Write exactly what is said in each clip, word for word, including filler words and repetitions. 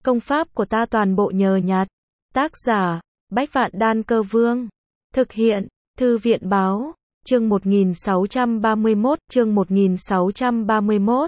Công pháp của ta toàn bộ nhờ nhặt. Tác giả, Bách Vạn Đan Cơ Vương. Thực hiện, Thư viện báo, chương một nghìn sáu trăm ba mươi mốt, chương một nghìn sáu trăm ba mươi mốt.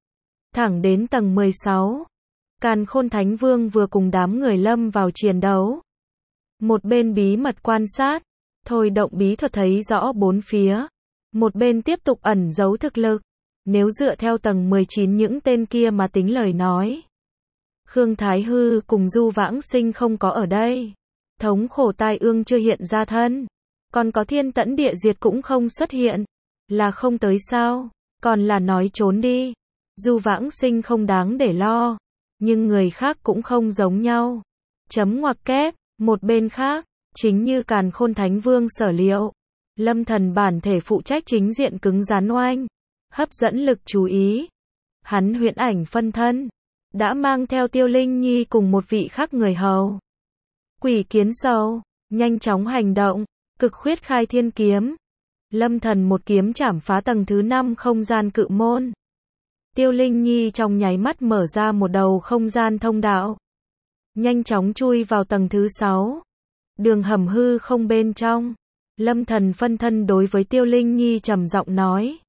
Thẳng đến tầng mười sáu, Càn Khôn Thánh Vương vừa cùng đám người lâm vào chiến đấu. Một bên bí mật quan sát, thôi động bí thuật thấy rõ bốn phía. Một bên tiếp tục ẩn giấu thực lực. Nếu dựa theo tầng mười chín những tên kia mà tính lời nói, Khương Thái Hư cùng Du Vãng Sinh không có ở đây. Thống khổ tai ương chưa hiện ra thân. Còn có Thiên Tẫn Địa Diệt cũng không xuất hiện. Là không tới sao? Còn là nói trốn đi. Du Vãng Sinh không đáng để lo. Nhưng người khác cũng không giống nhau. Chấm ngoặc kép. Một bên khác, chính như Càn Khôn Thánh Vương sở liệu, Lâm Thần bản thể phụ trách chính diện cứng rắn oanh, hấp dẫn lực chú ý. Hắn huyễn ảnh phân thân, đã mang theo Tiêu Linh Nhi cùng một vị khác người hầu. Quỷ Kiến Sầu, nhanh chóng hành động, cực khuyết khai thiên kiếm. Lâm Thần một kiếm chảm phá tầng thứ năm không gian cự môn. Tiêu Linh Nhi trong nháy mắt mở ra một đầu không gian thông đạo, nhanh chóng chui vào tầng thứ sáu. Đường hầm hư không bên trong. Lâm Thần phân thân đối với Tiêu Linh Nhi trầm giọng nói.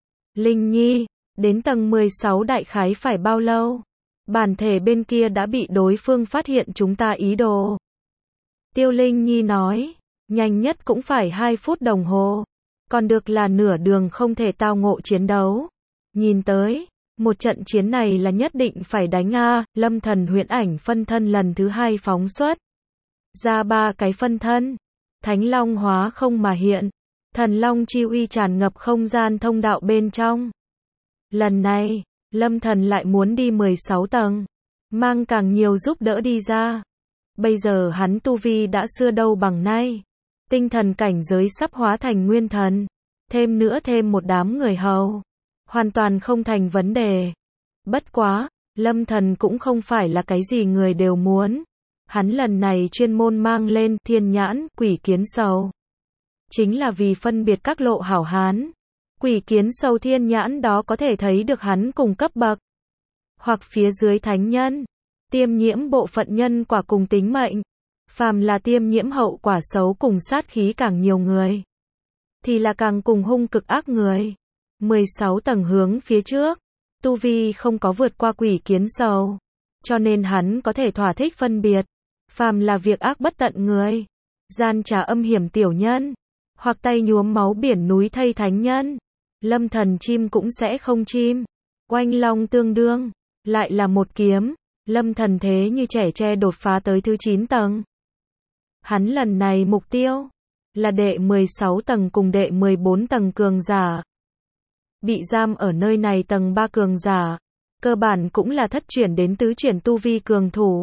Linh Nhi, đến tầng mười sáu đại khái phải bao lâu? Bản thể bên kia đã bị đối phương phát hiện chúng ta ý đồ. Tiêu Linh Nhi nói, nhanh nhất cũng phải hai phút đồng hồ. Còn được là nửa đường không thể tao ngộ chiến đấu. Nhìn tới, một trận chiến này là nhất định phải đánh a. Lâm Thần huyễn ảnh phân thân lần thứ hai phóng xuất ra ba cái phân thân. Thánh Long hóa không mà hiện. Thần Long chi uy tràn ngập không gian thông đạo bên trong. Lần này, Lâm Thần lại muốn đi mười sáu tầng, mang càng nhiều giúp đỡ đi ra. Bây giờ hắn tu vi đã xưa đâu bằng nay. Tinh thần cảnh giới sắp hóa thành nguyên thần. Thêm nữa thêm một đám người hầu, hoàn toàn không thành vấn đề. Bất quá, Lâm Thần cũng không phải là cái gì người đều muốn. Hắn lần này chuyên môn mang lên Thiên Nhãn, Quỷ Kiến Sầu, chính là vì phân biệt các lộ hảo hán. Quỷ Kiến Sầu Thiên Nhãn đó có thể thấy được hắn cùng cấp bậc, hoặc phía dưới thánh nhân. Tiêm nhiễm bộ phận nhân quả cùng tính mệnh. Phàm là tiêm nhiễm hậu quả xấu cùng sát khí càng nhiều người, thì là càng cùng hung cực ác người. mười sáu tầng hướng phía trước, tu vi không có vượt qua Quỷ Kiến Sầu, cho nên hắn có thể thỏa thích phân biệt. Phàm là việc ác bất tận người, gian trá âm hiểm tiểu nhân, hoặc tay nhuốm máu biển núi thây thánh nhân, Lâm Thần chim cũng sẽ không chim. Oanh long tương đương, lại là một kiếm. Lâm Thần thế như trẻ tre đột phá tới thứ chín tầng. Hắn lần này mục tiêu là đệ mười sáu tầng cùng đệ mười bốn tầng cường giả. Bị giam ở nơi này tầng ba cường giả, cơ bản cũng là thất chuyển đến tứ chuyển tu vi cường thủ.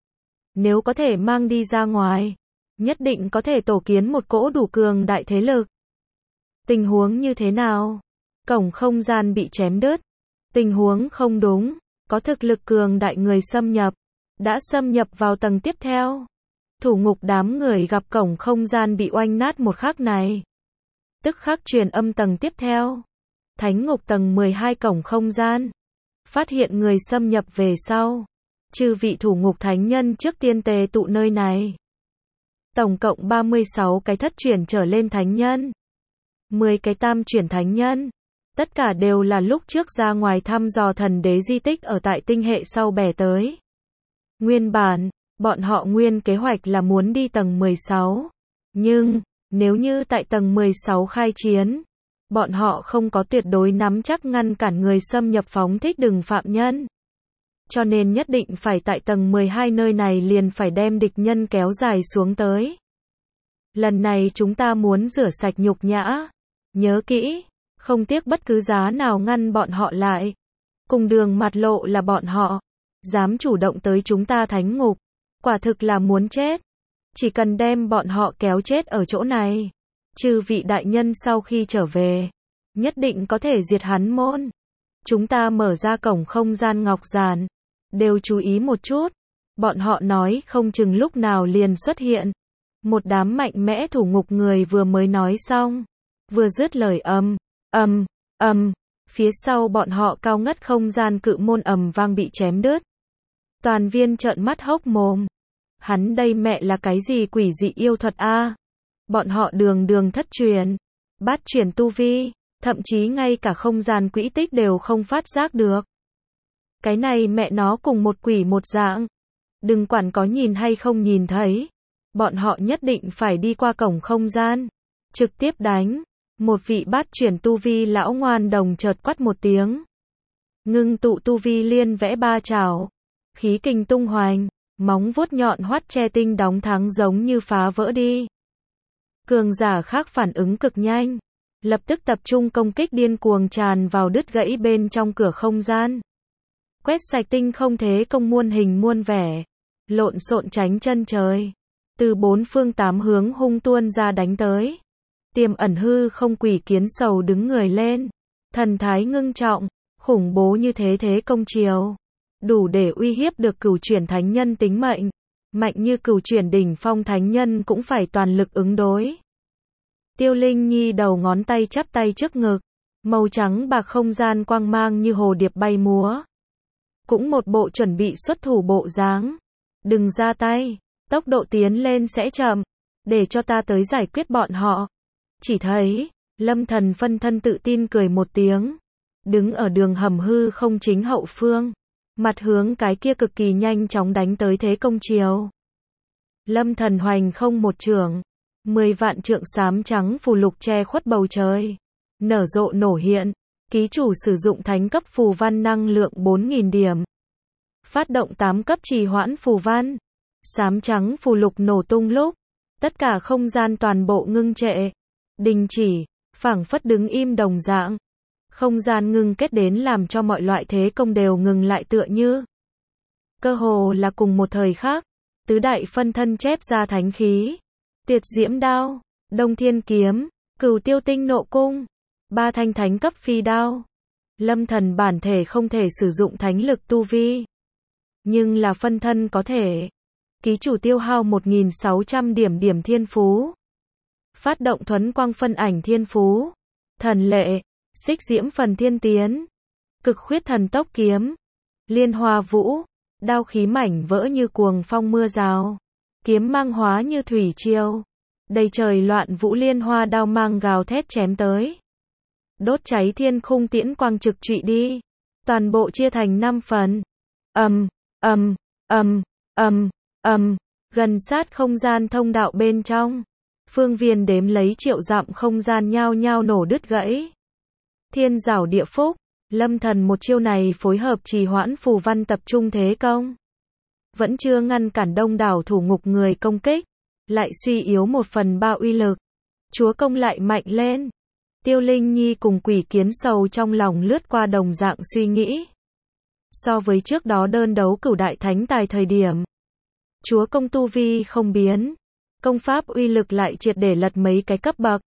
Nếu có thể mang đi ra ngoài, nhất định có thể tổ kiến một cỗ đủ cường đại thế lực. Tình huống như thế nào? Cổng không gian bị chém đứt. Tình huống không đúng, có thực lực cường đại người xâm nhập, đã xâm nhập vào tầng tiếp theo. Thủ ngục đám người gặp cổng không gian bị oanh nát một khắc này, tức khắc truyền âm tầng tiếp theo. Thánh ngục tầng mười hai cổng không gian, phát hiện người xâm nhập về sau. Chư vị thủ ngục thánh nhân trước tiên tề tụ nơi này. Tổng cộng ba mươi sáu cái thất chuyển trở lên thánh nhân, mười cái tam chuyển thánh nhân. Tất cả đều là lúc trước ra ngoài thăm dò thần đế di tích ở tại tinh hệ sau bẻ tới. Nguyên bản, bọn họ nguyên kế hoạch là muốn đi tầng mười sáu. Nhưng, nếu như tại tầng mười sáu khai chiến, bọn họ không có tuyệt đối nắm chắc ngăn cản người xâm nhập phóng thích đừng phạm nhân. Cho nên nhất định phải tại tầng mười hai nơi này liền phải đem địch nhân kéo dài xuống tới. Lần này chúng ta muốn rửa sạch nhục nhã. Nhớ kỹ, không tiếc bất cứ giá nào ngăn bọn họ lại. Cùng đường mặt lộ là bọn họ. Dám chủ động tới chúng ta thánh ngục, quả thực là muốn chết. Chỉ cần đem bọn họ kéo chết ở chỗ này. Chư vị đại nhân sau khi trở về, nhất định có thể diệt hắn môn. Chúng ta mở ra cổng không gian ngọc giản. Đều chú ý một chút. Bọn họ nói không chừng lúc nào liền xuất hiện. Một đám mạnh mẽ thủ ngục người vừa mới nói xong. Vừa dứt lời ầm, ầm, ầm. Phía sau bọn họ cao ngất không gian cự môn ầm vang bị chém đứt. Toàn viên trợn mắt hốc mồm. Hắn đây mẹ là cái gì quỷ dị yêu thuật a? Bọn họ đường đường thất truyền, bát truyền tu vi, thậm chí ngay cả không gian quỹ tích đều không phát giác được. Cái này mẹ nó cùng một quỷ một dạng. Đừng quản có nhìn hay không nhìn thấy. Bọn họ nhất định phải đi qua cổng không gian. Trực tiếp đánh. Một vị bát truyền tu vi lão ngoan đồng chợt quát một tiếng. Ngưng tụ tu vi liên vẽ ba trảo. Khí kình tung hoành. Móng vuốt nhọn hoắt che tinh đóng thắng giống như phá vỡ đi. Cường giả khác phản ứng cực nhanh. Lập tức tập trung công kích điên cuồng tràn vào đứt gãy bên trong cửa không gian. Quét sạch tinh không thế công muôn hình muôn vẻ. Lộn xộn tránh chân trời. Từ bốn phương tám hướng hung tuôn ra đánh tới. Tiềm ẩn hư không quỷ kiến sầu đứng người lên. Thần thái ngưng trọng, khủng bố như thế thế công chiều. Đủ để uy hiếp được cửu chuyển thánh nhân tính mệnh. Mạnh như cửu chuyển đỉnh phong thánh nhân cũng phải toàn lực ứng đối. Tiêu Linh Nhi đầu ngón tay chắp tay trước ngực. Màu trắng bạc không gian quang mang như hồ điệp bay múa. Cũng một bộ chuẩn bị xuất thủ bộ dáng. Đừng ra tay, tốc độ tiến lên sẽ chậm. Để cho ta tới giải quyết bọn họ. Chỉ thấy, Lâm Thần phân thân tự tin cười một tiếng. Đứng ở đường hầm hư không chính hậu phương. Mặt hướng cái kia cực kỳ nhanh chóng đánh tới thế công chiều. Lâm Thần hoành không một trường. Mười vạn trượng xám trắng phù lục che khuất bầu trời. Nở rộ nổ hiện. Ký chủ sử dụng thánh cấp phù văn năng lượng bốn nghìn điểm. Phát động tám cấp trì hoãn phù văn. Xám trắng phù lục nổ tung lúc. Tất cả không gian toàn bộ ngưng trệ. Đình chỉ. Phảng phất đứng im đồng dạng. Không gian ngưng kết đến làm cho mọi loại thế công đều ngừng lại tựa như. Cơ hồ là cùng một thời khắc. Tứ đại phân thân chép ra thánh khí. Tiệt diễm đao. Đông thiên kiếm. Cửu tiêu tinh nộ cung. Ba thanh thánh cấp phi đao. Lâm Thần bản thể không thể sử dụng thánh lực tu vi. Nhưng là phân thân có thể. Ký chủ tiêu hao một nghìn sáu trăm điểm điểm thiên phú. Phát động thuấn quang phân ảnh thiên phú. Thần lệ. Xích diễm phần thiên tiến. Cực khuyết thần tốc kiếm. Liên hoa vũ. Đao khí mảnh vỡ như cuồng phong mưa rào. Kiếm mang hóa như thủy triều. Đầy trời loạn vũ liên hoa đao mang gào thét chém tới. Đốt cháy thiên khung tiễn quang trực trụy đi. Toàn bộ chia thành năm phần. Ầm, ầm, ầm, ầm, ầm, gần sát không gian thông đạo bên trong. Phương viên đếm lấy triệu dặm không gian nhao nhao nổ đứt gãy. Thiên giảo địa phúc, Lâm Thần một chiêu này phối hợp trì hoãn phù văn tập trung thế công. Vẫn chưa ngăn cản đông đảo thủ ngục người công kích, lại suy yếu một phần ba uy lực. Chúa công lại mạnh lên. Tiêu Linh Nhi cùng quỷ kiến sầu trong lòng lướt qua đồng dạng suy nghĩ. So với trước đó đơn đấu cửu đại thánh tài thời điểm. Chúa công tu vi không biến. Công pháp uy lực lại triệt để lật mấy cái cấp bậc.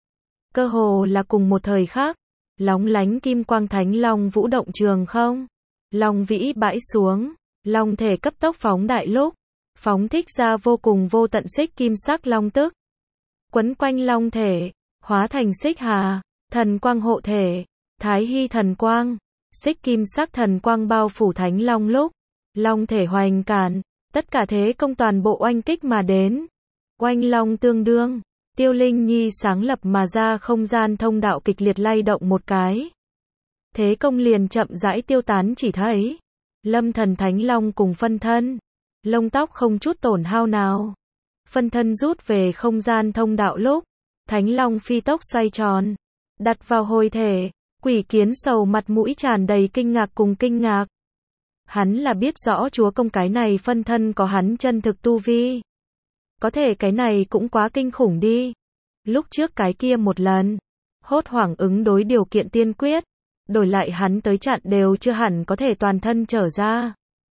Cơ hồ là cùng một thời khắc. Lóng lánh kim quang thánh long vũ động trường không. Long vĩ bãi xuống. Long thể cấp tốc phóng đại lúc. Phóng thích ra vô cùng vô tận xích kim sắc long tức. Quấn quanh long thể. Hóa thành xích hà. Thần quang hộ thể. Thái hy thần quang. Xích kim sắc thần quang bao phủ thánh long lúc. Long thể hoành cản. Tất cả thế công toàn bộ oanh kích mà đến. Oanh long tương đương. Tiêu Linh Nhi sáng lập mà ra không gian thông đạo kịch liệt lay động một cái. Thế công liền chậm rãi tiêu tán chỉ thấy. Lâm Thần thánh long cùng phân thân. Lông tóc không chút tổn hao nào. Phân thân rút về không gian thông đạo lúc. Thánh long phi tốc xoay tròn. Đặt vào hồi thể. Quỷ kiến sầu mặt mũi tràn đầy kinh ngạc cùng kinh ngạc. Hắn là biết rõ chúa công cái này phân thân có hắn chân thực tu vi. Có thể cái này cũng quá kinh khủng đi. Lúc trước cái kia một lần. Hốt hoảng ứng đối điều kiện tiên quyết. Đổi lại hắn tới chặn đều chưa hẳn có thể toàn thân trở ra.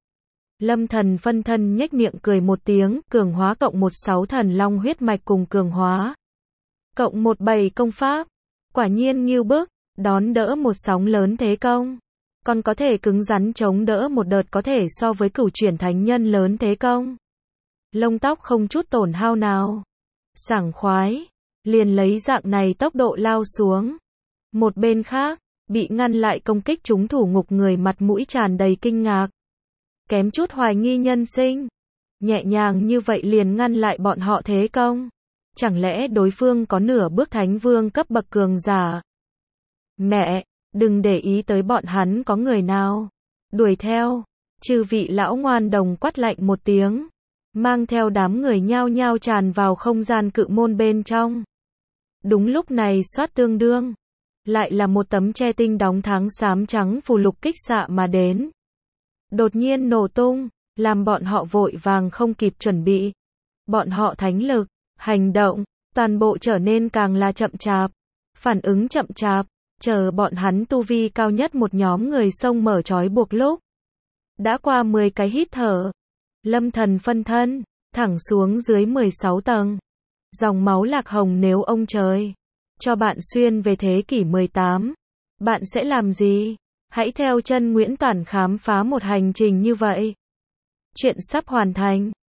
Lâm Thần phân thân nhếch miệng cười một tiếng. Cường hóa cộng một sáu thần long huyết mạch cùng cường hóa. Cộng một bảy công pháp. Quả nhiên nghiêu bức. Đón đỡ một sóng lớn thế công. Còn có thể cứng rắn chống đỡ một đợt có thể so với cửu chuyển thánh nhân lớn thế công. Lông tóc không chút tổn hao nào. Sảng khoái. Liền lấy dạng này tốc độ lao xuống. Một bên khác, bị ngăn lại công kích chúng thủ ngục người mặt mũi tràn đầy kinh ngạc. kém chút hoài nghi nhân sinh. Nhẹ nhàng như vậy liền ngăn lại bọn họ thế công. Chẳng lẽ đối phương có nửa bước thánh vương cấp bậc cường giả? Mẹ, đừng để ý tới bọn hắn có người nào. Đuổi theo. Chư vị lão ngoan đồng quát lạnh một tiếng. Mang theo đám người nhao nhao tràn vào không gian cự môn bên trong. Đúng lúc này xoát tương đương. Lại là một tấm tre tinh đóng tháng xám trắng phù lục kích xạ mà đến. Đột nhiên nổ tung, làm bọn họ vội vàng không kịp chuẩn bị. Bọn họ thánh lực, hành động, toàn bộ trở nên càng là chậm chạp. Phản ứng chậm chạp, chờ bọn hắn tu vi cao nhất một nhóm người xông mở trói buộc lúc. Đã qua mười cái hít thở. Lâm thần phân thân, thẳng xuống dưới mười sáu tầng. Dòng máu lạc hồng nếu ông trời cho bạn xuyên về thế kỷ mười tám, bạn sẽ làm gì? Hãy theo chân Nguyễn Toản khám phá một hành trình như vậy. Chuyện sắp hoàn thành.